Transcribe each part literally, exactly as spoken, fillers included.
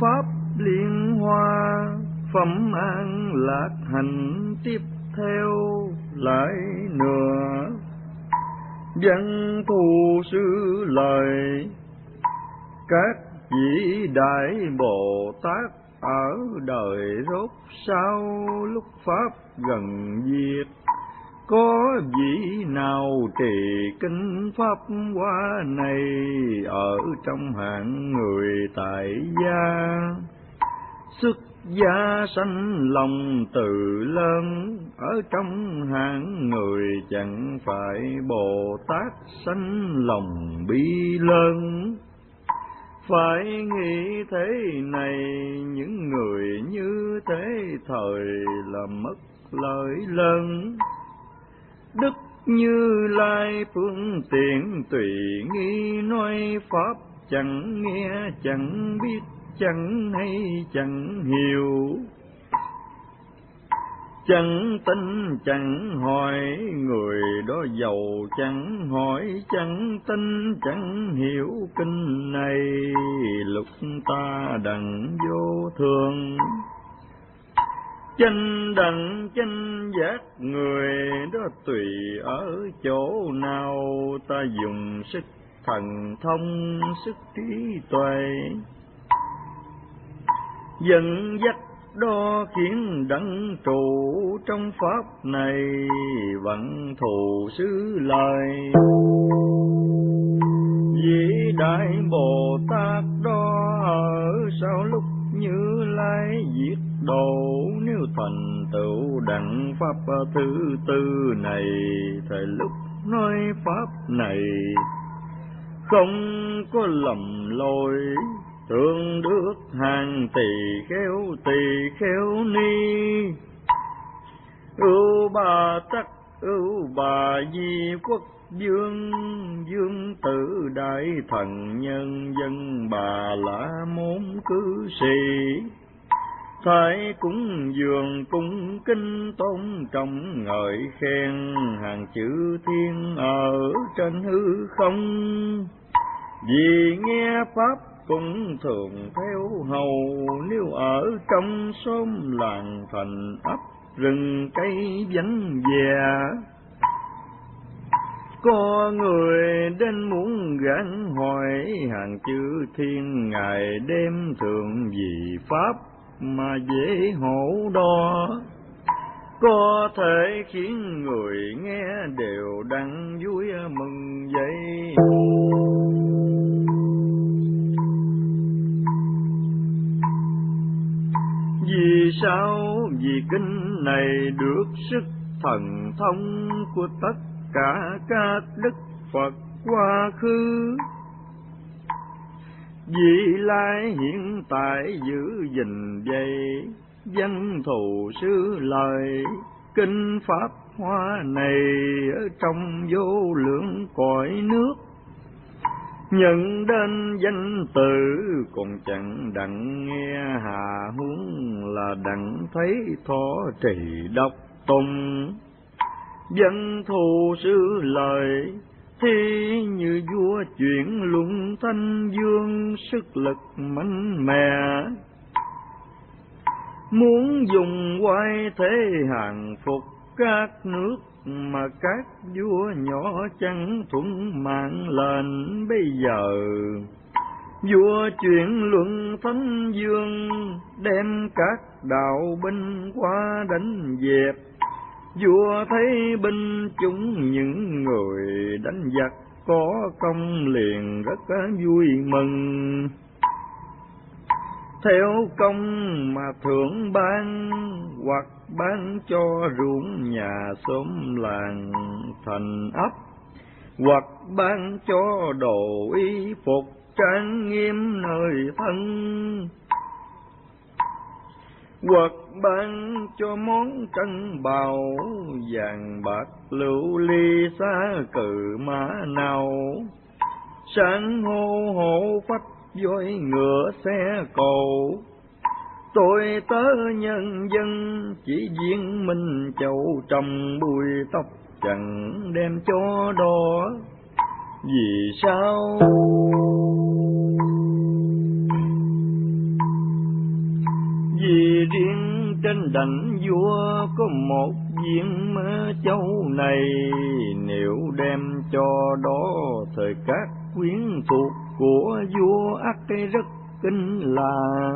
pháp liên hoa, phẩm an lạc hạnh tiếp theo lại nữa. Văn thù sư lời các vị đại Bồ Tát ở đời rốt sau, lúc pháp gần diệt có vị nào trì kinh pháp hoa này ở trong hạng người tại gia. Xuất gia sanh lòng từ lớn, ở trong hạng người chẳng phải Bồ Tát sanh lòng bi lớn. Phải nghĩ thế này, những người như thế thời là mất lợi lớn. Đức Như Lai phương tiện tùy nghi nói pháp, chẳng nghe chẳng biết, chẳng hay chẳng hiểu. Chẳng tin chẳng hỏi, người đó giàu chẳng hỏi, chẳng tin chẳng hiểu kinh này, lúc ta đặng vô thường. Chánh đẳng chánh giác người đó tùy ở chỗ nào, ta dùng sức thần thông sức trí tuệ dẫn dắt đó, khiến đấng trụ trong pháp này vận thù xứ lời. Vị đại Bồ Tát đó ở sau lúc Như Lai diệt độ, nếu thành tựu đặng pháp thứ tư này, thời lúc nói pháp này không có lầm lỗi. Thường được hàng tỳ kheo tỳ kheo ni, ưu bà tắc ưu bà di quốc vương, vương tử đại thần nhân dân bà la môn cư sĩ. Thái cúng dường cung kinh tôn trọng ngợi khen, hàng chữ thiên ở trên hư không. Vì nghe pháp cũng thường theo hầu, nếu ở trong xóm làng thành ấp rừng cây vắng vẻ. Có người đến muốn gán hỏi, hàng chữ thiên ngày đêm thường vì pháp mà dễ hổ đo. Có thể khiến người nghe đều đặng vui mừng vậy. Vì sao? Vì kinh này được sức thần thông của tất cả các đức Phật quá khứ, vị lai hiện tại giữ gìn vậy. Văn thù sư lời kinh pháp hoa này, ở trong vô lượng cõi nước nhận đến danh từ, còn chẳng đặng nghe hà huống là đặng thấy thọ trì độc tùng. Văn thù sư lời thi như vua chuyển luân thanh dương, sức lực mạnh mẽ muốn dùng quay thế hàng phục các nước, mà các vua nhỏ chẳng thuận mạng lệnh. Bây giờ vua chuyển luân thánh dương, đem các đạo binh qua đánh dẹp. Vua thấy binh chúng những người đánh giặc có công liền rất vui mừng. Theo công mà thưởng ban, hoặc ban cho ruộng nhà xóm làng thành ấp, hoặc ban cho đồ y phục trang nghiêm nơi thân, hoặc ban cho món trân bào vàng bạc lưu ly xa cừ mã nào. Sáng hô hổ phách voi ngựa xe cầu, tôi tớ nhân dân chỉ viên minh chậu trầm bùi tóc chẳng đem cho đo. Vì sao? trên đảnh vua có một viên châu này, nếu đem cho đó thời các quyến thuộc của vua ắt rất kinh lạ.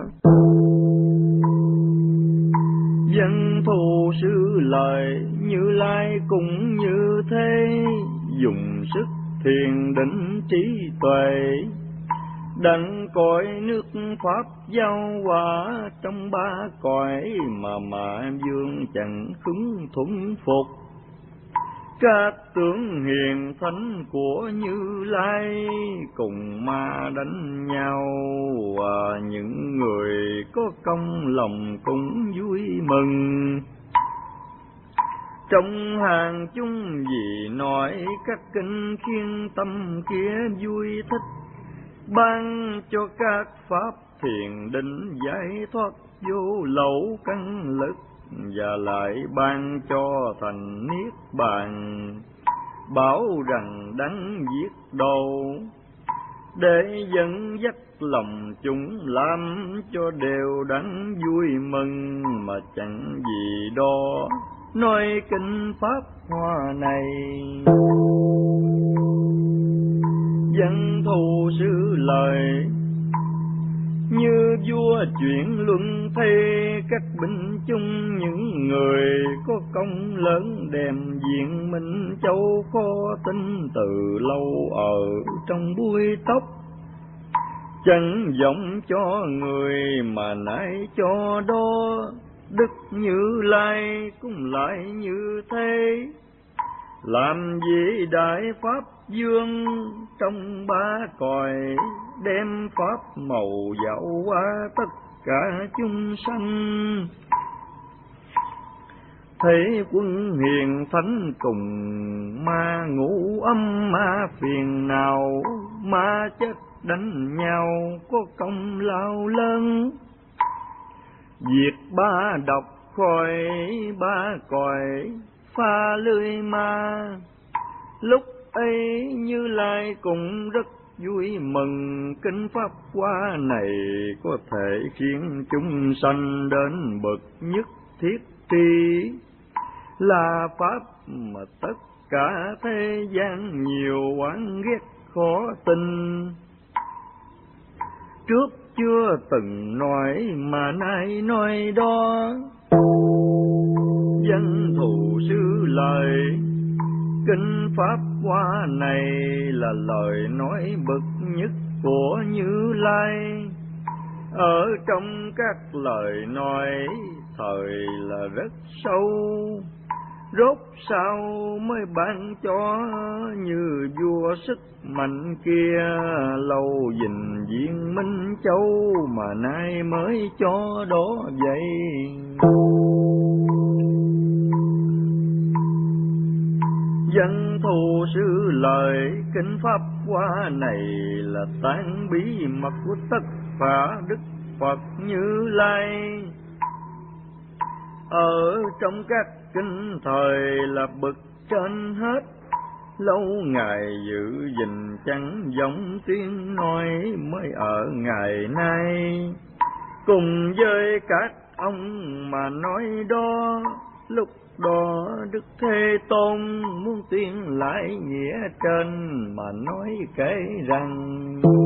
Dân thù sư lời Như Lai cũng như thế, dùng sức thiền định trí tuệ, đặng cõi nước pháp giao hòa trong ba cõi, mà mà vương chẳng khứng thuận phục. Các tướng hiền thánh của Như Lai cùng ma đánh nhau, và những người có công lòng cũng vui mừng. Trong hàng chung vì nói các kinh khiên tâm kia vui thích, ban cho các pháp thiền định giải thoát vô lậu căn lực, và lại ban cho thành niết bàn, bảo rằng đấng giết đầu, để dẫn dắt lòng chúng làm cho đều đắn vui mừng, mà chẳng gì đó nói kinh pháp hoa này. Dân thù sư lời như vua chuyển luân thế, các binh chung những người có công lớn đem diện Minh Châu khó tin từ lâu ở trong bụi tóc, chẳng giống cho người mà nãy cho đó. Đức Như Lai cũng lại như thế, làm gì đại pháp dương trong ba cõi, đem pháp màu dạo qua tất cả chúng sanh. Thấy quân hiền thánh cùng ma ngũ âm ma phiền nào, ma chết đánh nhau có công lao lớn, diệt ba độc khỏi ba cõi pha lưới ma. Lúc ấy Như Lai cũng rất vui mừng, kinh pháp hoa này có thể khiến chúng sanh đến bậc nhất thiết tri, là pháp mà tất cả thế gian nhiều oán ghét khó tin. Trước chưa từng nói mà nay nói đó, dân thù sư lời kinh pháp hoa này là lời nói bậc nhất của Như Lai. Ở trong các lời nói thời là rất sâu, rốt sao mới ban cho như vua sức mạnh kia, lâu gìn viên Minh Châu mà nay mới cho đó vậy. Dân thù sư lời kinh pháp hoa này là tán bí mật của tất cả Đức Phật Như Lai. Ở trong các kinh thời là bậc trên hết, lâu ngày giữ gìn chẳng giống tiếng nói mới ở ngày nay. Cùng với các ông mà nói đó, lúc đó Đức Thế Tôn muốn tuyên lại nghĩa trên mà nói kể rằng: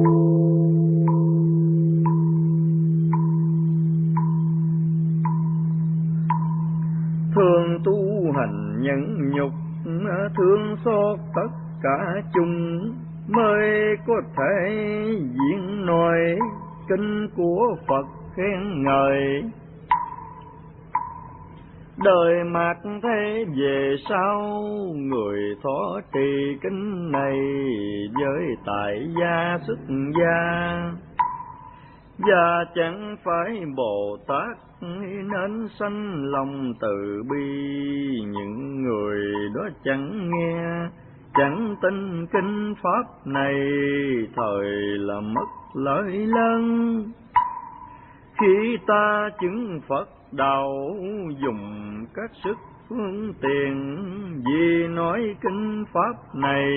thường tu hành nhẫn nhục, thương xót tất cả chung, mới có thể diễn nói kinh của Phật khen ngợi. Đời mạt thế về sau, người thọ trì kinh này với tại gia xuất gia, và chẳng phải Bồ Tát nên sanh lòng từ bi. Những người đó chẳng nghe, chẳng tin kinh pháp này, thời là mất lợi lớn. Khi ta chứng Phật đạo, dùng các sức phương tiện, vì nói kinh pháp này,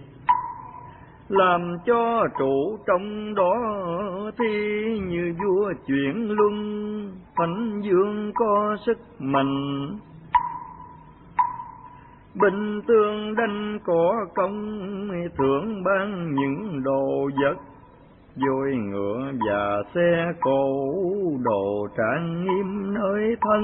làm cho trụ trong đó thi như vua chuyển luân, Thánh dương có sức mạnh, bình tương đanh có công, thưởng ban những đồ vật, voi ngựa và xe cộ, đồ trang nghiêm nơi thân.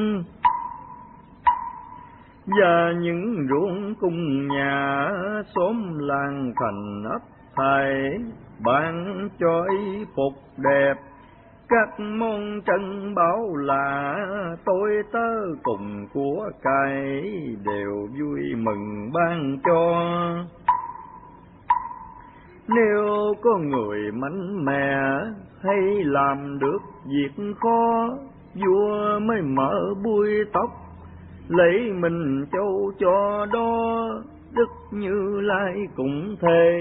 Và những ruộng cùng nhà, xóm làng thành ấp thầy, ban cho y phục đẹp, các môn trân bảo là tôi tớ cùng của cải, đều vui mừng ban cho. Nếu có người mạnh mẽ hay làm được việc khó, vua mới mở bui tóc, lấy mình châu cho đó, Đức Như Lai cũng thế.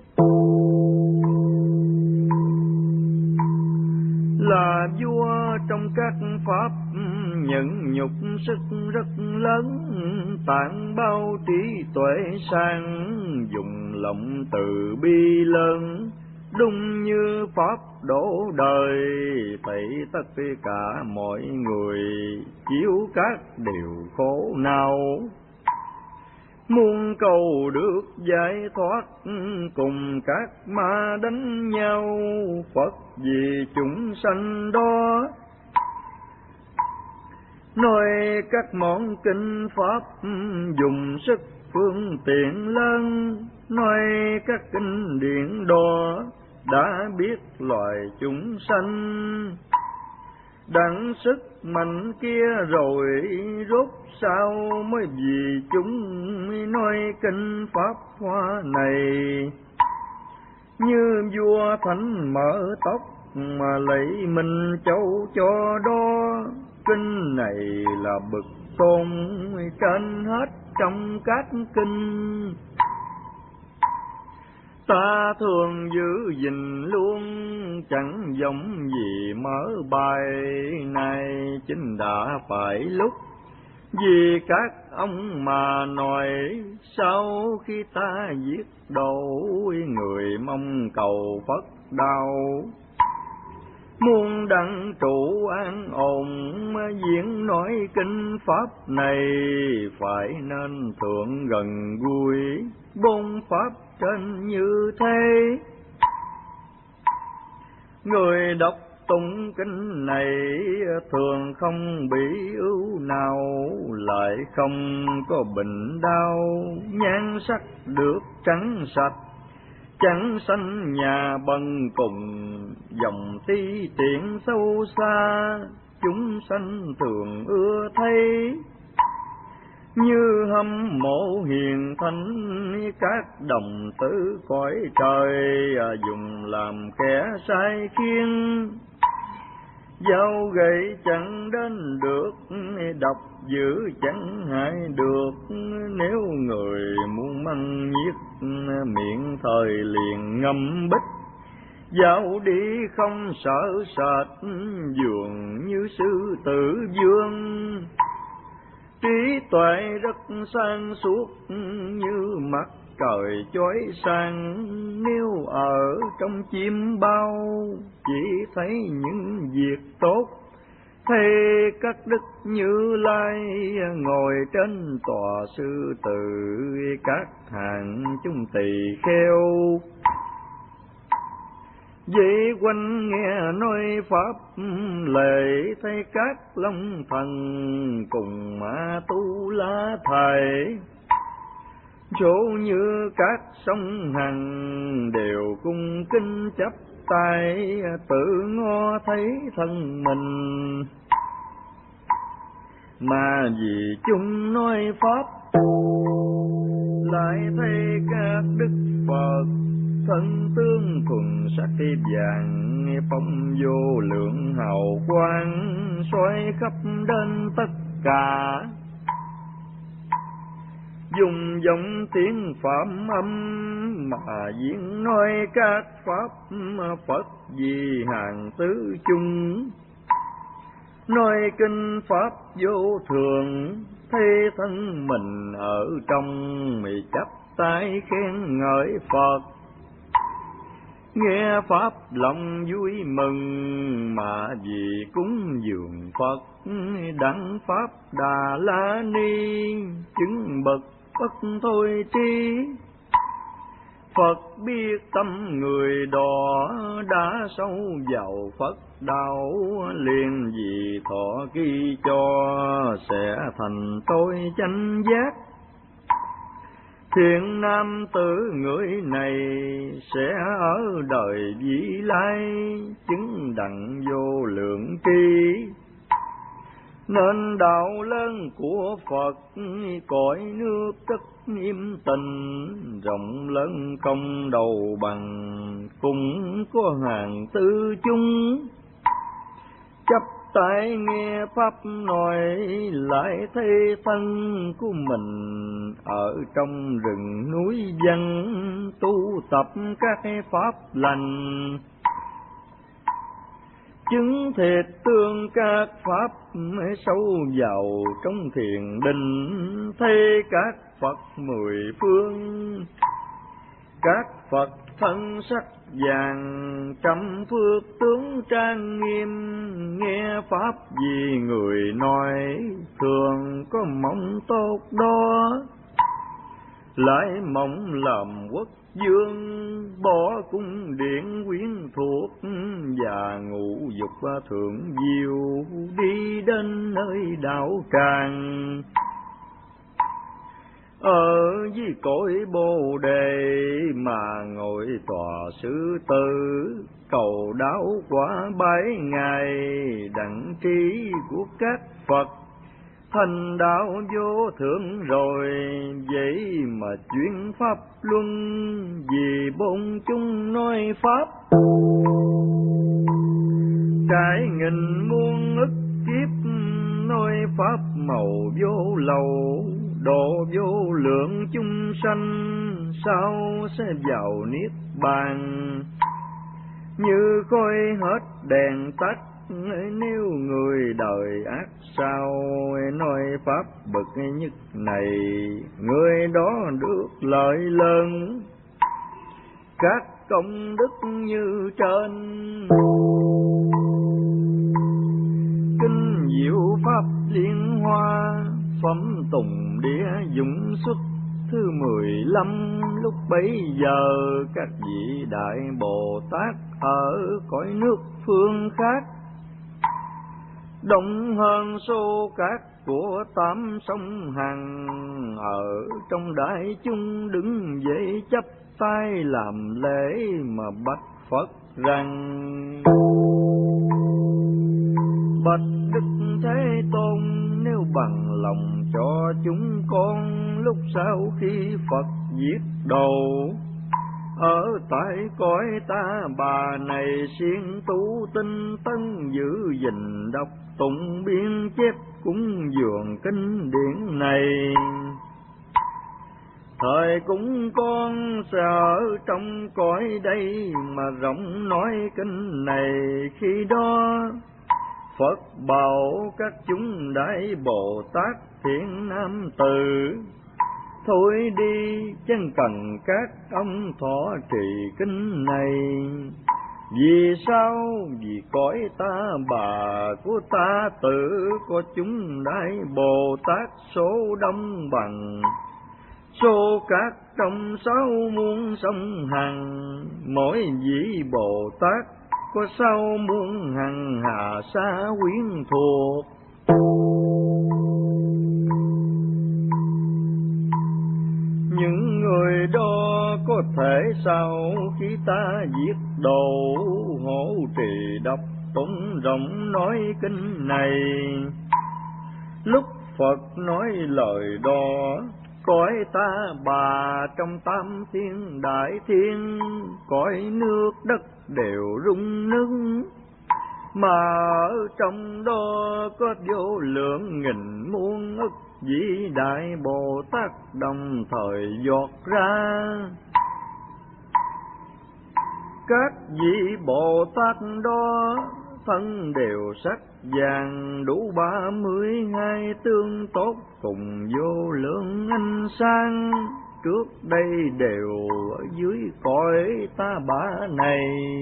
Là vua trong các pháp, nhận nhục sức rất lớn, tạng bao trí tuệ sang, dùng lòng từ bi lớn, đúng như pháp đổ đời, thấy tất cả mọi người chiếu các điều khổ nào. Muôn cầu được giải thoát, cùng các ma đánh nhau, Phật vì chúng sanh đó. Nói các món kinh pháp, dùng sức phương tiện lớn, nói các kinh điển đó, đã biết loài chúng sanh. Đặng sức mạnh kia rồi, rốt sao mới vì chúng nói kinh pháp hoa này. Như vua thánh mở tóc, mà lấy mình châu cho đó, kinh này là bậc tôn trên hết trong các kinh. Ta thường giữ gìn luôn, chẳng giống gì mở bài này, chính đã phải lúc. Vì các ông mà nói, sau khi ta giết đổ, người mong cầu Phật đạo. Muôn đặng trụ an ổn, diễn nói kinh pháp này, phải nên thượng gần gũi, bốn pháp trên như thế. Người đọc tụng kinh này, thường không bị ưu nào, lại không có bệnh đau, nhan sắc được trắng sạch, chẳng sanh nhà bần cùng, dòng ti tiện sâu xa, chúng sanh thường ưa thấy. Như hâm mộ hiền thánh, các đồng tử cõi trời, dùng làm kẻ sai khiến. Dao gậy chẳng đến được, độc dữ chẳng hại được, nếu người muốn măng nhiếc, miệng thời liền ngâm bích. Dạo đi không sợ sệt, dường như sư tử vương, trí tuệ rất sáng suốt, như mặt trời chói sáng. Nếu ở trong chim bao, chỉ thấy những việc tốt, thấy các đức Như Lai ngồi trên tòa sư tử, các hàng chúng tỳ kheo. Vậy quanh nghe nói pháp lệ, thấy các long thần cùng ma tu la thầy. Chỗ như các sông hằng đều cung kính chắp tay, tự ngó thấy thân mình. Mà vì chúng nói pháp, lại thấy các đức Phật thân tương thuần sắc vàng, phong vô lượng hào quang, soi khắp đến tất cả. Dùng giọng tiếng phạm âm, mà diễn nói các pháp Phật vì hàng tứ chung. Nói kinh pháp vô thường, thấy thân mình ở trong, mì chắp tay khen ngợi Phật. nghe pháp lòng vui mừng, mà vì cúng dường Phật đặng pháp Đà La Ni, chứng bậc bất thôi tri. Phật biết tâm người đó đã sâu vào Phật đạo, liền vì thọ ký cho sẽ thành tôi chánh giác. Thiện nam tử người này sẽ ở đời vĩ lai, chứng đặng vô lượng tri. Nên đạo lớn của Phật cõi nước rất nghiêm tình, rộng lớn công đầu bằng cũng có hàng tư chung. Chấp tay nghe pháp nói lại thấy thân của mình, ở trong rừng núi văn tu tập các pháp lành. Chứng thiệt tương các pháp sâu vào trong thiền định, thấy các Phật mười phương, các Phật thân sắc vàng trăm phước tướng trang nghiêm. Nghe pháp vì người nói thường có mong tốt đó, lại mong làm quốc vương, bỏ cung điện quyến thuộc và ngũ dục thượng diệu, đi đến nơi đạo tràng. Ở với cõi Bồ Đề mà ngồi tòa sư tử, cầu đáo quả bảy ngày đặng trí của các Phật. Thành đạo vô thượng rồi, vậy mà chuyển pháp luân, vì bốn chúng nói pháp. Trải nghìn muôn ức kiếp nói pháp màu vô lậu, độ vô lượng chúng sanh sao sẽ vào niết bàn. Như khói hết đèn tắt, nếu người đời ác sao nói pháp bậc nhất này, người đó được lợi lớn các công đức như trên. Kinh diệu pháp liên hoa, phẩm tùng địa dũng xuất thứ mười lăm. Lúc bấy giờ các vị đại Bồ Tát ở cõi nước phương khác, đông hơn số các của tám sông Hằng, ở trong đại chúng đứng dậy chắp tay làm lễ mà bạch Phật rằng: bạch Đức Thế Tôn, nếu bằng lòng cho chúng con, lúc sau khi Phật giết đầu, ở tại cõi ta bà này siêng tu tinh tấn, giữ gìn đọc tụng biên chép cúng dường kinh điển này. Thời cũng con sẽ ở trong cõi đây mà rộng nói kinh này, khi đó Phật bảo các chúng đại Bồ Tát thiện nam tử, thôi đi chẳng cần các ông thọ trì kinh này. Vì sao? Vì cõi ta bà của ta tự có chúng đại Bồ Tát số đông bằng số các trong sáu muôn sông Hằng. Mỗi vị Bồ Tát có sáu muôn hằng hà sa quyến thuộc. Những người đó có thể sau khi ta giết đồ, hộ trì đọc tụng rộng nói kinh này. Lúc Phật nói lời đó, cõi ta bà trong tam thiên đại thiên, cõi nước đất đều rung nức. Mà ở trong đó có vô lượng nghìn muôn ức vĩ đại Bồ Tát đồng thời giọt ra. Các vị Bồ Tát đó thân đều sắc vàng, đủ ba mươi hai tương tốt cùng vô lượng ánh sáng. trước đây đều ở dưới cõi ta bà này.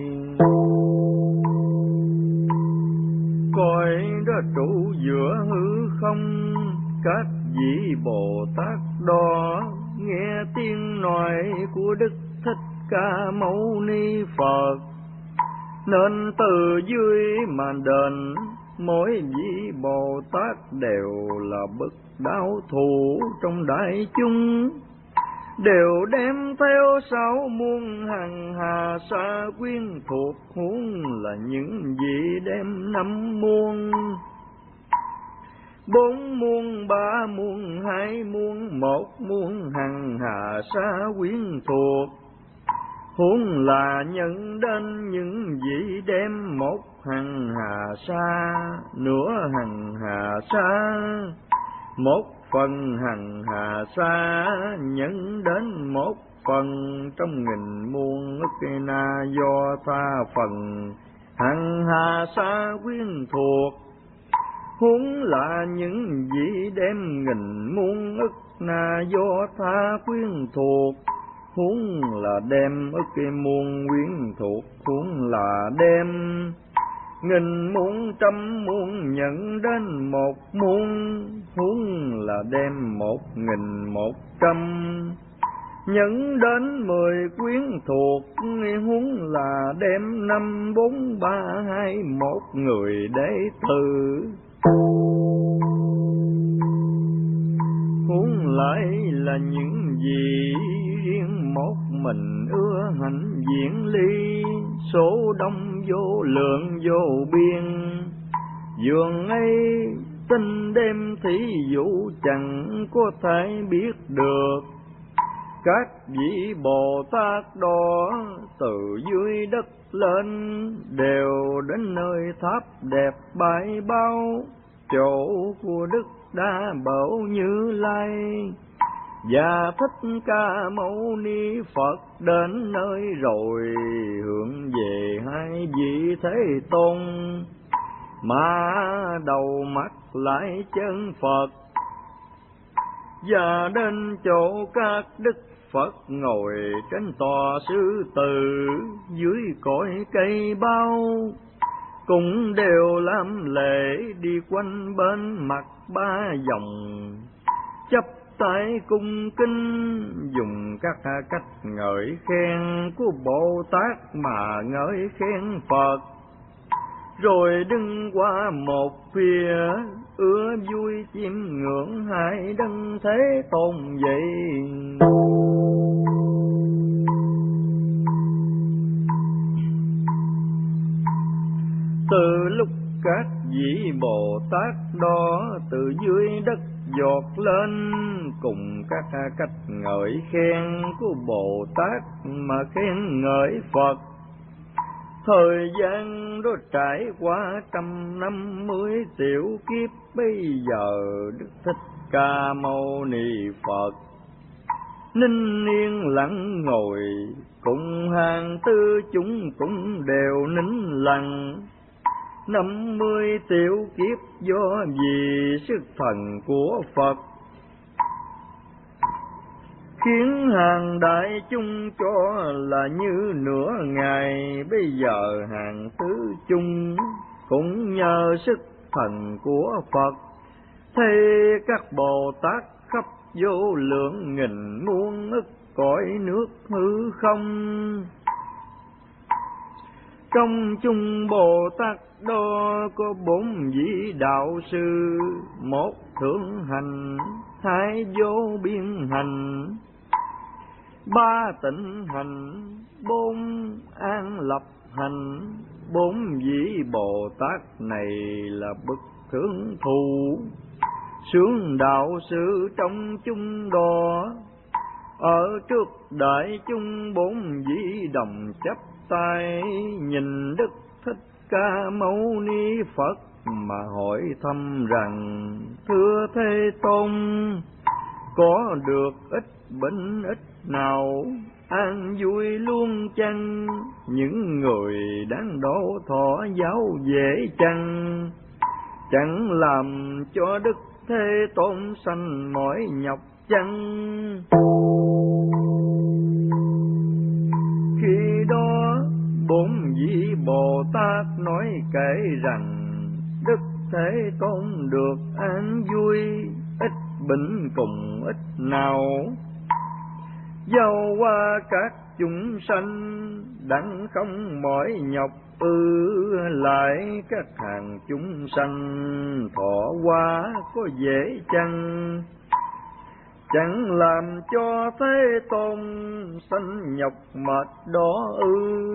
Cõi đó trụ giữa hư không, các vị Bồ Tát đó nghe tiếng nói của Đức Thích Ca Mâu Ni Phật, nên từ dưới mà đền mỗi vị Bồ Tát đều là bậc đạo thủ trong đại chúng, đều đem theo sáu muôn hằng hà sa quyến thuộc, huống là những vị đem năm muôn, bốn muôn, ba muôn, hai muôn, một muôn hằng hà sa quyến thuộc, huống là nhận đến những vị đem một hằng hà sa, nửa hằng hà sa, một phần hằng hà sa, nhận đến một phần trong nghìn muôn ức na do tha phần hằng hà sa quyến thuộc, huống là những vị đem nghìn muôn ức na do tha quyến thuộc, huống là đem ức muôn quyến thuộc, huống là đem nghìn muôn trăm muôn nhận đến một muôn, huống là đem một nghìn một trăm nhận đến mười quyến thuộc, huống là đem năm bốn ba hai một người đệ tử, huống lại là những gì riêng một mình ưa hạnh diễn ly, số đông vô lượng vô biên, dường ấy tinh đêm thí dụ chẳng có thể biết được. Các vị Bồ Tát đó từ dưới đất lên, đều đến nơi tháp đẹp bãi bao, chỗ của Đức Đa Bảo Như Lai và Thích Ca Mâu Ni Phật. Đến nơi rồi hướng về hai vị Thế Tôn, mà đầu mắt lại chân Phật, và đến chỗ các Đức Phật ngồi trên tòa sư tử dưới cội cây bao, cũng đều làm lễ đi quanh bên mặt ba vòng, chắp tay cung kính, dùng các cách ngợi khen của Bồ Tát mà ngợi khen Phật, rồi đứng qua một phía ưa vui chiêm ngưỡng hai đấng Thế Tôn vậy. Từ lúc các vị Bồ Tát đó từ dưới đất dột lên, cùng các cách ngợi khen của Bồ Tát mà khen ngợi Phật, thời gian đó trải qua trăm năm mươi tiểu kiếp, bây giờ Đức Thích Ca Mâu Ni Phật ninh yên lặng ngồi, cùng hàng tư chúng cũng đều nín lặng. Năm mươi tiểu kiếp do vì sức thần của Phật, khiến hàng đại chúng cho là như nửa ngày. Bây giờ hàng tứ chúng cũng nhờ sức thần của Phật, thấy các Bồ Tát khắp vô lượng nghìn muôn ức cõi nước hư không. Trong chung Bồ Tát đó có bốn vị đạo sư, một thượng hành, hai vô biên hành, ba tịnh hành, bốn an lập hành. Bốn vị Bồ Tát này là bậc thượng thủ, sướng đạo sư trong chung đó. Ở trước đại chúng bốn vị đồng chấp tay, nhìn Đức Thích Ca Mâu Ni Phật mà hỏi thăm rằng: thưa Thế Tôn, có được ít bệnh ít nào, an vui luôn chăng? Những người đang đổ thọ giáo dễ chăng? Chẳng làm cho Đức Thế Tôn sanh mỏi nhọc chăng? bốn vị Bồ Tát nói kể rằng Đức Thế Tôn được an vui, ít bệnh cùng ít nào, giao qua các chúng sanh đặng không mỏi nhọc ư. Lại các hàng chúng sanh thọ qua có dễ chăng, chẳng làm cho Thế Tôn sanh nhọc mệt đó ư.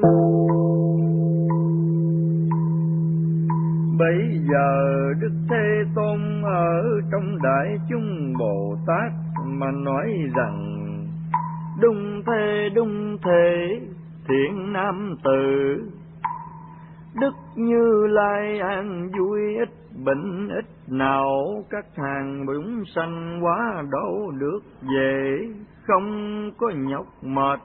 Bây giờ Đức Thế Tôn ở trong đại chúng Bồ Tát mà nói rằng đúng thế đúng thế thiện nam tử, Đức Như Lai an vui, ít bệnh ít nào, các hàng chúng sanh quá độ được về, không có nhọc mệt.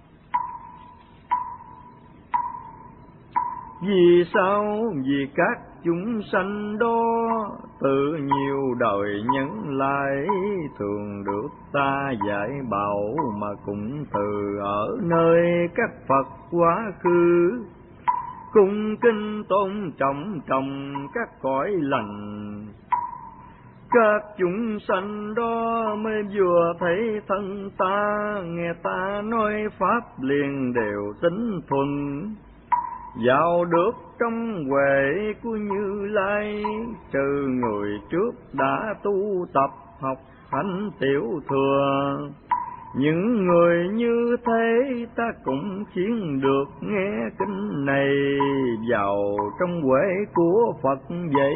Vì sao? Vì các chúng sanh đó tự nhiều đời nhẫn lại, thường được ta dạy bảo mà cũng từ ở nơi các Phật quá khứ, cung kinh tôn trọng trồng các cõi lành. Các chúng sanh đó mới vừa thấy thân ta, nghe ta nói pháp liền đều tính thuần, vào được trong huệ của Như Lai. Trừ người trước đã tu tập học hành tiểu thừa, những người như thế ta cũng khiến được nghe kinh này, vào trong huệ của Phật vậy.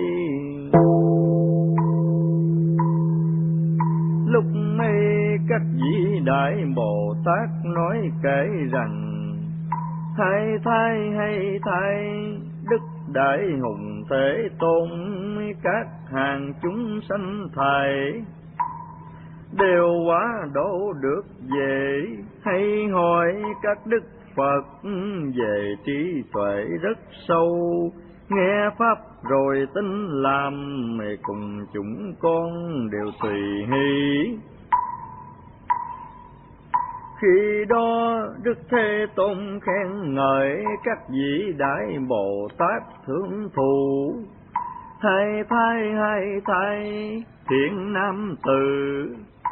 Lúc này các vị đại Bồ Tát nói kể rằng hay thay hay thay, Đức Đại Hùng Thế Tôn các hàng chúng sanh thầy đều quá độ được về. Hay hỏi các Đức Phật về trí tuệ rất sâu, nghe pháp rồi tin làm, cùng chúng con đều tùy hỷ. Khi đó Đức Thế Tôn khen ngợi các vị đại Bồ Tát thượng thù, hay thay hay thay thiện nam tử,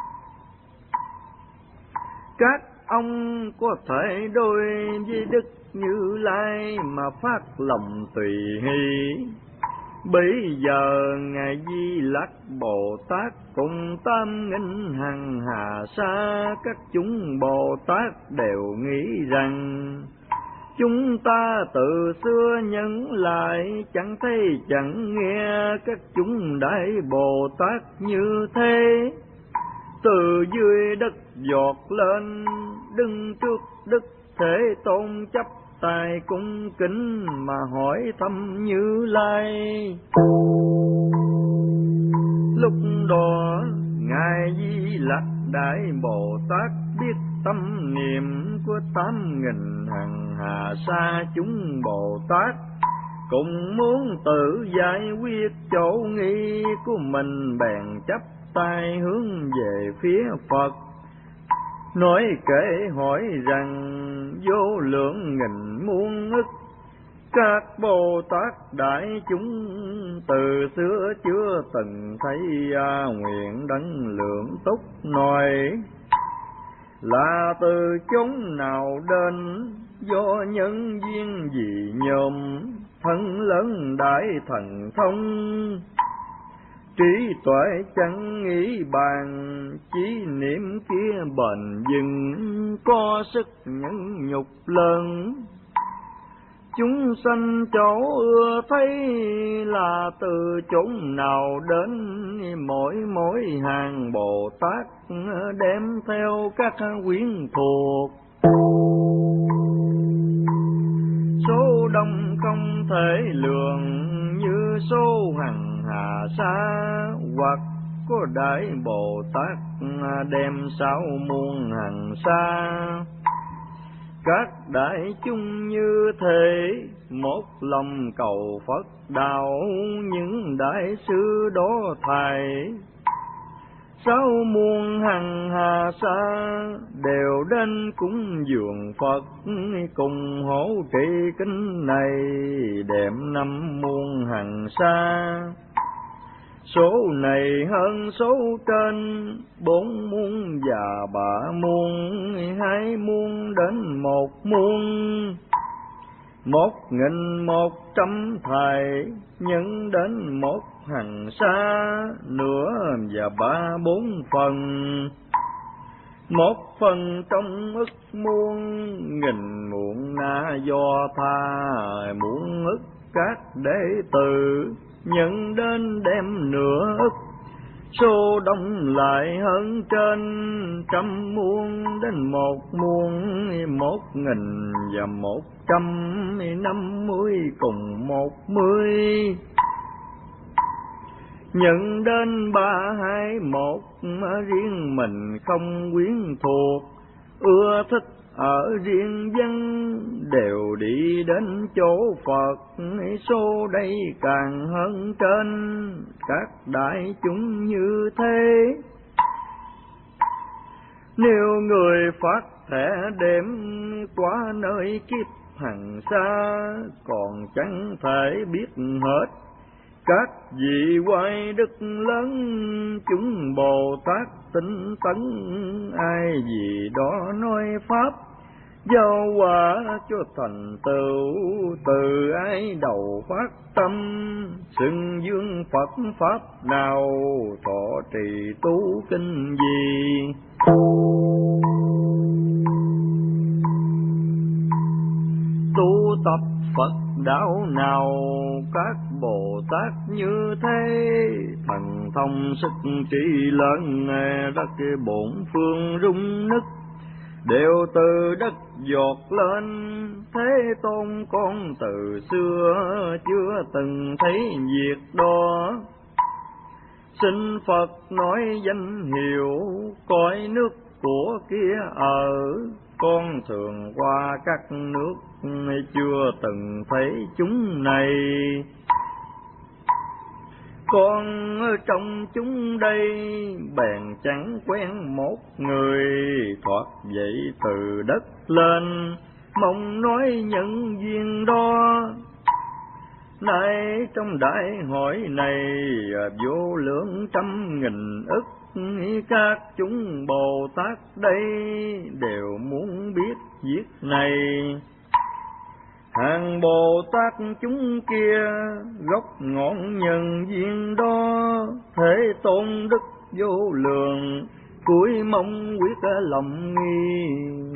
các ông có thể đôi với Đức Như Lai mà phát lòng tùy hỷ. Bây giờ Ngài Di Lặc Bồ Tát cùng tam nghinh hằng hà sa các chúng Bồ Tát đều nghĩ rằng chúng ta từ xưa nhẫn lại, chẳng thấy chẳng nghe các chúng đại Bồ Tát như thế. Từ dưới đất giọt lên, đứng trước Đức Thế Tôn chấp tài cung kính mà hỏi thăm Như Lai. Lúc đó Ngài Di Lặc Đại Bồ Tát biết tâm niệm của tám nghìn hằng hà sa chúng Bồ Tát, cũng muốn tự giải quyết chỗ nghi của mình, bèn chắp tay hướng về phía Phật, nói kể hỏi rằng vô lượng nghìn muôn ức các Bồ Tát đại chúng từ xưa chưa từng thấy a nguyện đấng lượng túc nói, là từ chốn nào đến, do nhân duyên gì nhôm, thân lớn đại thần thông, trí tuệ chẳng nghĩ bàn, chí niệm kia bền vững, có sức nhẫn nhục lớn. Chúng sanh chỗ ưa thấy, là từ chốn nào đến, mỗi mỗi hàng Bồ Tát đem theo các quyến thuộc. Số đông không thể lường, như số hằng hà sa, hoặc có đại Bồ Tát đem sáu muôn hằng sa. Các đại chúng như thế, một lòng cầu Phật đạo, những đại sư đó thầy sáu muôn hằng hà sa đều đến cúng dường Phật, cùng hỗ trì kinh này đệm năm muôn hằng sa. Số này hơn số trên bốn muôn và ba muôn, hai muôn đến một muôn. Một nghìn một trăm thầy nhân đến một hằng sa, nửa và ba bốn phần. Một phần trong ức muôn, nghìn muôn na do tha, muôn ức các đệ tử nhận đến đem nửa ức. Số đông lại hơn trên trăm muôn đến một muôn, một nghìn và một trăm năm mươi cùng một mươi. Nhận đến ba hai một mà riêng mình không quyến thuộc, ưa thích ở riêng dân đều đi đến chỗ Phật. Số đây càng hơn trên các đại chúng như thế. Nếu người phát thẻ đêm qua nơi kiếp hằng xa, còn chẳng thể biết hết các vị hoài đức lớn. Chúng Bồ Tát tinh tấn ai gì đó nói pháp, giao quả cho thành tựu từ ai đầu phát tâm. Xưng dương Phật pháp nào thọ trì tu kinh gì. Tu tập Phật đạo nào các Bồ Tát như thế, thần thông sức trí lớn đất bổn phương rung nứt, đều từ đất giọt lên. Thế Tôn con từ xưa chưa từng thấy việc đó, xin Phật nói danh hiệu cõi nước của kia ở. Con thường qua các nước chưa từng thấy chúng này, con ở trong chúng đây bèn chẳng quen một người. Thoát dậy từ đất lên mong nói nhân duyên đó, nay trong đại hội này vô lượng trăm nghìn ức. Các chúng Bồ Tát đây đều muốn biết việc này. Hàng Bồ Tát chúng kia gốc ngọn nhân duyên đó, Thế Tôn đức vô lượng cúi mong quyết lòng nghi.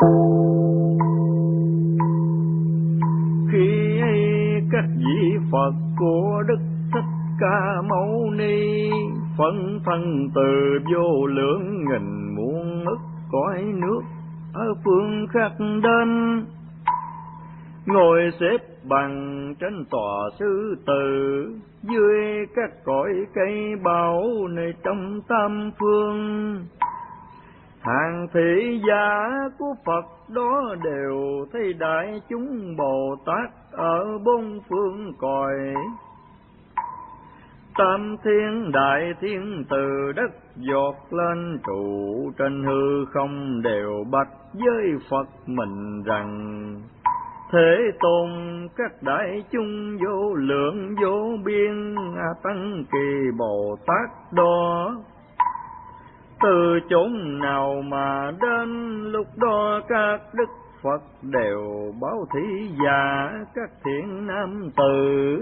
Khi ấy các vị Phật của Đức Thích Ca Mâu Ni phân thân từ vô lượng nghìn muôn ức cõi nước ở phương khác đến, ngồi xếp bằng trên tòa sư tử dưới các cõi cây bảo nơi trong tam phương. Hàng thị giả của Phật đó đều thấy đại chúng Bồ Tát ở bốn phương cõi. Tam thiên đại thiên từ đất giọt lên trụ trên hư không, đều bạch với Phật mình rằng: Thế Tôn các đại chúng vô lượng vô biên tăng kỳ Bồ Tát đó, từ chốn nào mà đến lúc đó các đức Phật đều báo thí giả các thiện nam tử.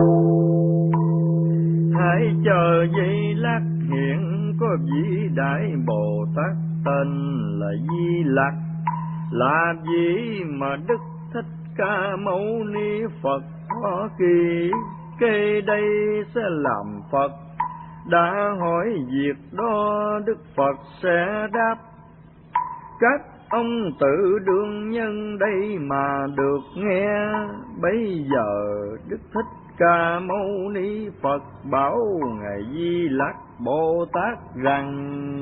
Hãy chờ giây lát hiện có vị đại Bồ Tát tên là Di Lặc, là vị mà Đức Thích Ca Mâu Ni Phật có kỳ kê đây sẽ làm Phật. Đã hỏi việc đó Đức Phật sẽ đáp: các ông tự đương nhân đây mà được nghe. Bây giờ Đức Thích Ca Mâu Ni Phật bảo ngài Di Lặc Bồ Tát rằng: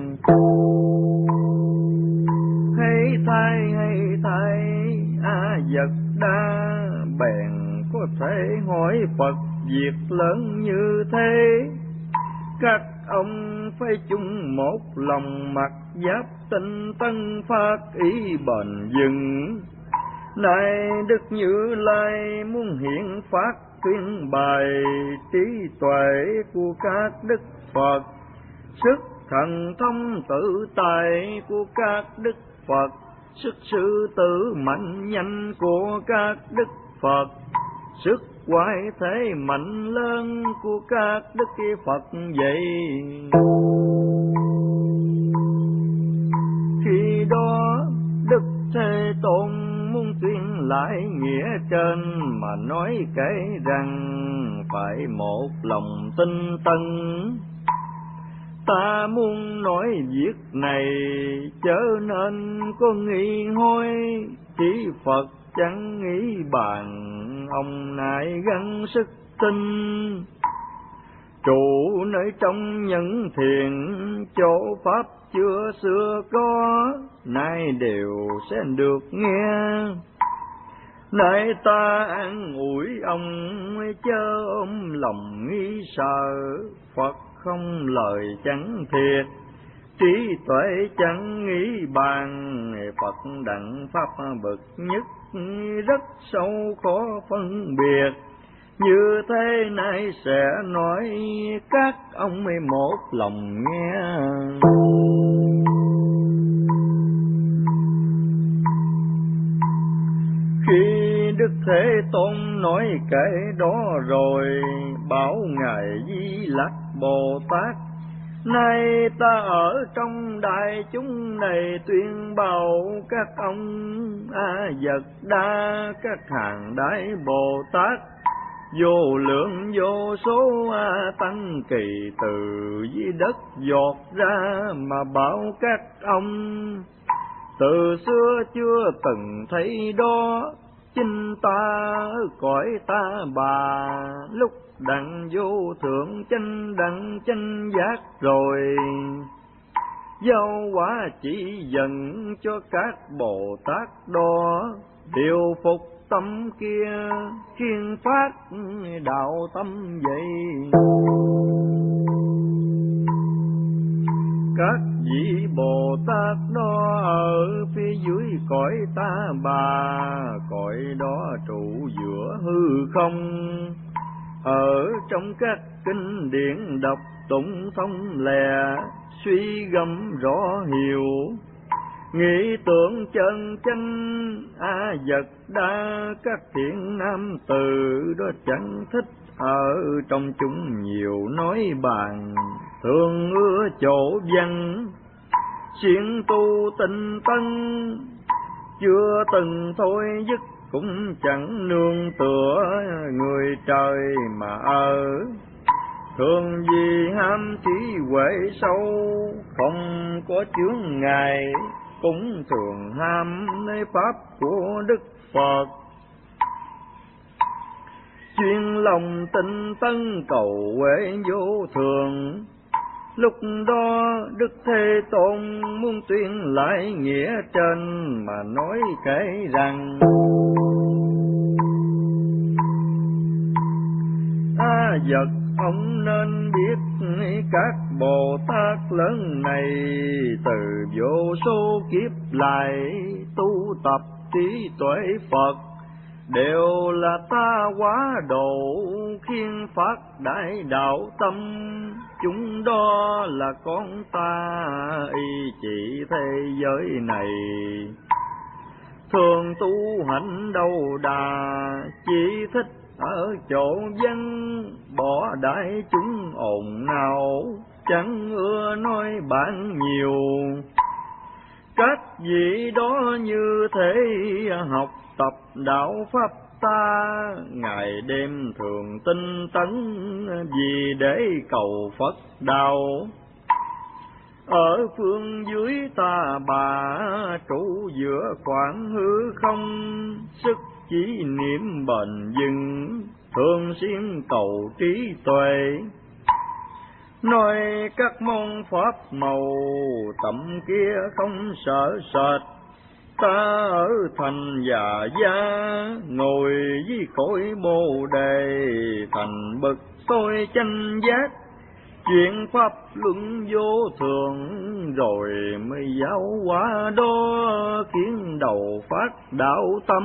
hay thay hay thay A Vật Đa, bèn có thể hỏi Phật việc lớn như thế. Các ông phải chung một lòng mặt giáp tinh tấn phát ý bền vững. Này Đức Như Lai muốn hiện phát tuyên bài trí tuệ của các đức Phật, sức thần thông tự tài của các đức Phật, sức sư tử mạnh nhanh của các đức Phật, sức quái thế mạnh lớn của các đức Phật vậy. Khi đó Đức Thế Tôn muốn tuyên lại nghĩa trên mà nói kể rằng phải một lòng tinh tấn. Ta muốn nói việc này chớ nên có nghi hối, chỉ Phật chẳng nghĩ bàn, ông nại gắng sức tin. Trụ nơi trong những thiền chỗ pháp chưa xưa có, nay đều sẽ được nghe. Nay ta an ủi ông chớ ôm lòng nghi sợ, Phật không lời chẳng thiệt, trí tuệ chẳng nghĩ bàn, Phật đặng pháp bậc nhất rất sâu khó phân biệt. Như thế này sẽ nói các ông một lòng nghe. Khi Đức Thế Tôn nói kể đó rồi, bảo Ngài Di Lặc Bồ Tát: nay ta ở trong đại chúng này tuyên bảo các ông A Vật Đa, các hàng đại Bồ Tát, vô lượng vô số A Tăng kỳ từ dưới đất giọt ra mà bảo các ông: từ xưa chưa từng thấy đó, chính ta ở cõi ta bà, lúc đặng vô thượng chánh đặng chánh giác rồi, giao quả chỉ dần cho các Bồ Tát đó, điều phục tâm kia khiên phát đạo tâm vậy. Các vị Bồ Tát đó ở phía dưới cõi ta bà, cõi đó trụ giữa hư không, ở trong các kinh điển đọc tụng thông lè, suy gẫm rõ hiểu, nghĩ tưởng chân chánh A Vật Đa. Các thiện nam tử đó chẳng thích ở trong chúng nhiều nói bàn, thường ưa chỗ văn siêng tu tinh tấn, chưa từng thôi dứt cũng chẳng nương tựa người trời mà ở. Thường vì ham trí huệ sâu, không có chướng ngại, cũng thường ham nơi pháp của Đức Phật. Chuyên lòng tinh tấn cầu huệ vô thường, lúc đó Đức Thế Tôn muốn tuyên lại nghĩa trên mà nói kể rằng: A Vật, ông nên biết các Bồ Tát lớn này từ vô số kiếp lại tu tập trí tuệ Phật, đều là ta hóa độ khiên phát đại đạo tâm. Chúng đó là con ta y chỉ thế giới này, thường tu hạnh đâu đà, chỉ thích ở chỗ dân, bỏ đại chúng ồn nào, chẳng ưa nói bản nhiều. Các vị đó như thế học tập đạo pháp ta, ngày đêm thường tinh tấn vì để cầu Phật đạo. Ở phương dưới ta bà trụ giữa khoảng hư không, sức chỉ niệm bền vững, thường xuyên cầu trí tuệ. Nói các môn pháp màu tầm kia không sợ sệt, ta ở thành già gia ngồi với cõi bồ đề, thành bậc tôi chánh giác. Chuyện pháp luận vô thường, rồi mới giáo hóa đó, khiến đầu phát đạo tâm.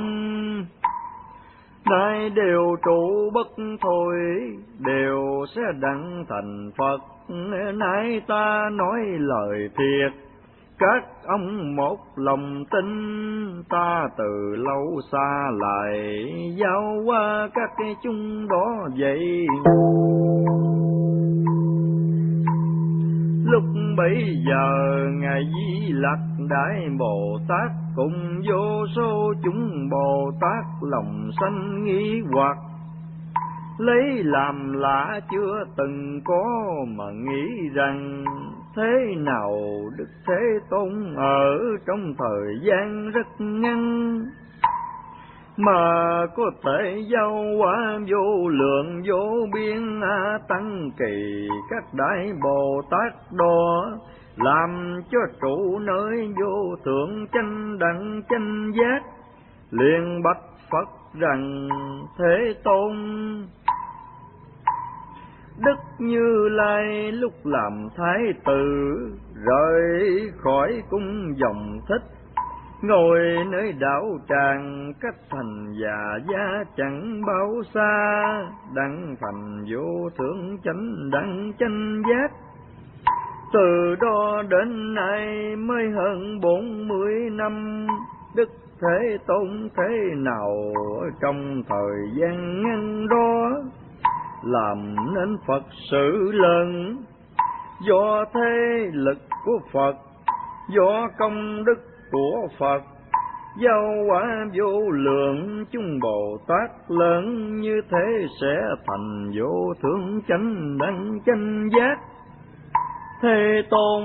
Nay đều trụ bất thôi, đều sẽ đặng thành Phật. Nay ta nói lời thiệt, các ông một lòng tin. Ta từ lâu xa lại, giao qua các cái chung đó vậy. Lúc bấy giờ ngài Di Lặc Đại Bồ Tát cùng vô số chúng Bồ Tát lòng sanh nghi hoặc, lấy làm lạ chưa từng có mà nghĩ rằng thế nào Đức Thế Tôn ở trong thời gian rất ngắn mà có thể giao hóa vô lượng vô biên a tăng kỳ các đại Bồ Tát đó, làm cho trụ nơi vô thượng chánh đẳng chánh giác. Liền bạch Phật rằng Thế Tôn, Đức Như Lai lúc làm thái tử, rời khỏi cung dòng Thích, ngồi nơi đạo tràng cách thành già gia chẳng bao xa, đặng thành vô thượng chánh đẳng chánh giác. Từ đó đến nay mới hơn bốn mươi năm, Đức Thế Tôn thế nào ở trong thời gian ngắn đó làm nên Phật sự lớn, do thế lực của Phật, do công đức của Phật, giao hóa vô lượng chúng Bồ Tát lớn, như thế sẽ thành vô thượng chánh đẳng chánh giác. Thế Tôn,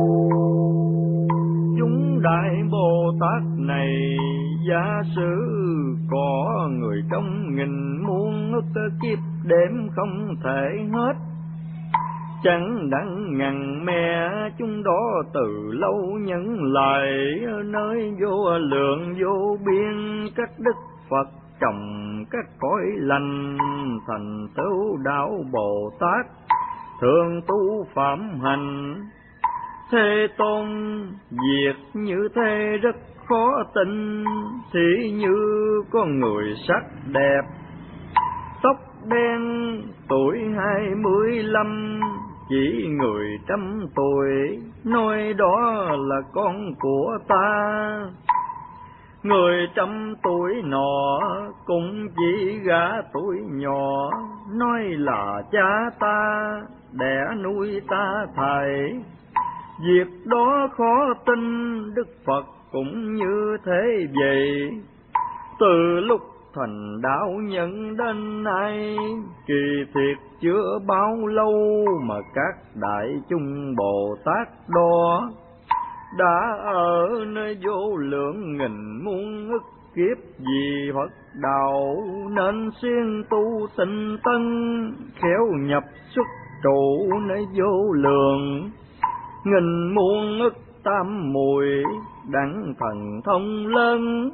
chúng đại Bồ Tát này, giả sử có người trong nghìn muôn ức kiếp đếm không thể hết, chẳng đặng ngàn me chúng đó từ lâu nhận lại, nơi vô lượng vô biên các đức Phật trồng các cõi lành, thành tựu đạo Bồ Tát thường tu phạm hành. Thế Tôn, việc như thế rất khó tin, thì như có người sắc đẹp, tóc đen, tuổi hai mươi lăm, chỉ người trăm tuổi, nói đó là con của ta. Người trăm tuổi nọ cũng chỉ gã tuổi nhỏ, nói là cha ta, đẻ nuôi ta thầy. Việc đó khó tin, Đức Phật cũng như thế vậy. Từ lúc thành đạo nhân đến nay, kỳ thiệt chưa bao lâu mà các đại chúng Bồ Tát đó đã ở nơi vô lượng nghìn muôn ức kiếp vì Phật đạo, nên siêng tu tinh tấn, khéo nhập xuất trụ nơi vô lượng nghìn muôn ức tam muội đẳng thần thông lớn.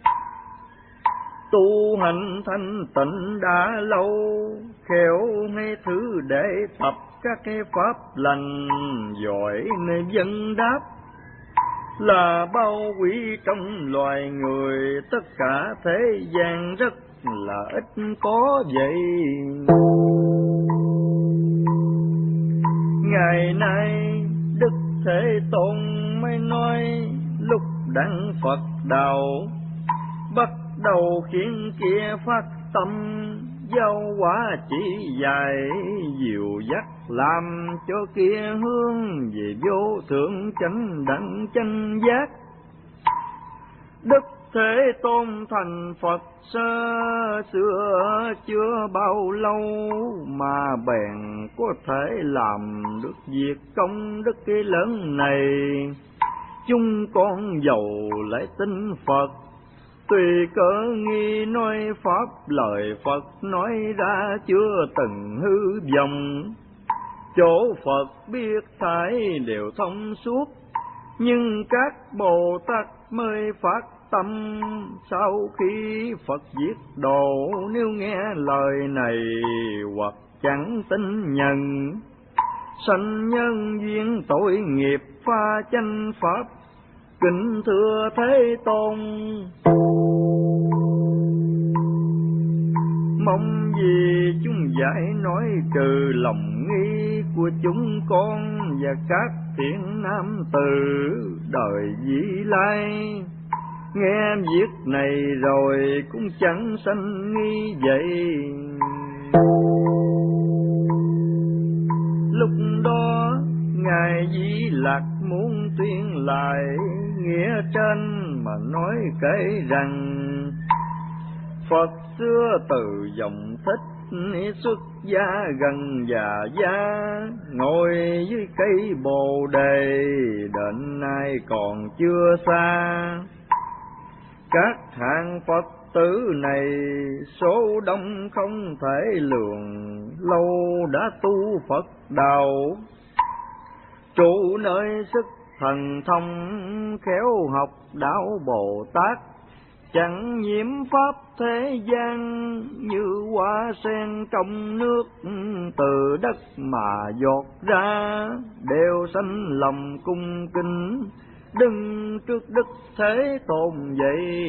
Tu hành thanh tịnh đã lâu, khéo hay thứ để tập các cái pháp lành, giỏi nơi dân đáp là bao quý trong loài người, tất cả thế gian rất là ít có vậy. Ngày nay Đức Thế Tôn mới nói, lúc đặng Phật đạo bắt đầu khiến kia phát tâm, giao hóa chỉ dạy dìu dắt, làm cho kia hướng về vô thượng chánh đẳng chánh giác. Đức Thế Tôn thành Phật sơ xưa chưa bao lâu, mà bèn có thể làm được việc công đức cái lớn này. Chúng con giàu lại tin Phật, tùy cỡ nghi nói pháp, lời Phật nói ra chưa từng hư vọng. Chỗ Phật biết thấy đều thông suốt, nhưng các Bồ Tát mới phát tâm. Sau khi Phật giết độ, nếu nghe lời này hoặc chẳng tin nhận, sanh nhân duyên tội nghiệp pha chánh pháp, kính thưa Thế Tôn. Mong gì chúng giải nói trừ lòng nghi của chúng con và các thiện nam tử đời vĩ lai. Nghe việc này rồi cũng chẳng sanh nghi vậy. Lúc đó Ngài Di Lặc muốn tuyên lại nghĩa trên mà nói kể rằng Phật xưa từ dòng Thích xuất gia gần già gia, ngồi dưới cây Bồ Đề đến nay còn chưa xa. Các hạng Phật tử này số đông không thể lường, lâu đã tu Phật đạo, trụ nơi sức thần thông, khéo học đạo Bồ Tát. Chẳng nhiễm pháp thế gian, như hoa sen trong nước từ đất mà giọt ra, đều sanh lòng cung kính đứng trước Đức Thế Tôn vậy.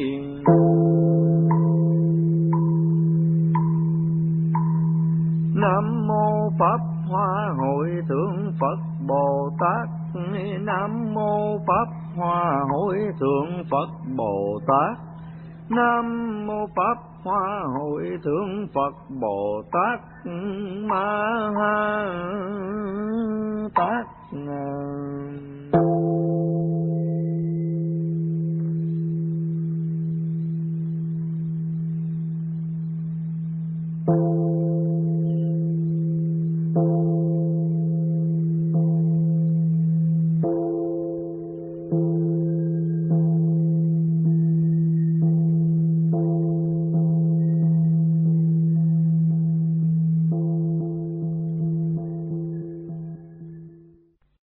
Nam mô Pháp Hoa Hội Thượng Phật Bồ Tát. Nam mô Pháp Hoa Hội Thượng Phật Bồ Tát. Nam mô Pháp Hoa Hội Thượng Phật Bồ Tát Ma Ha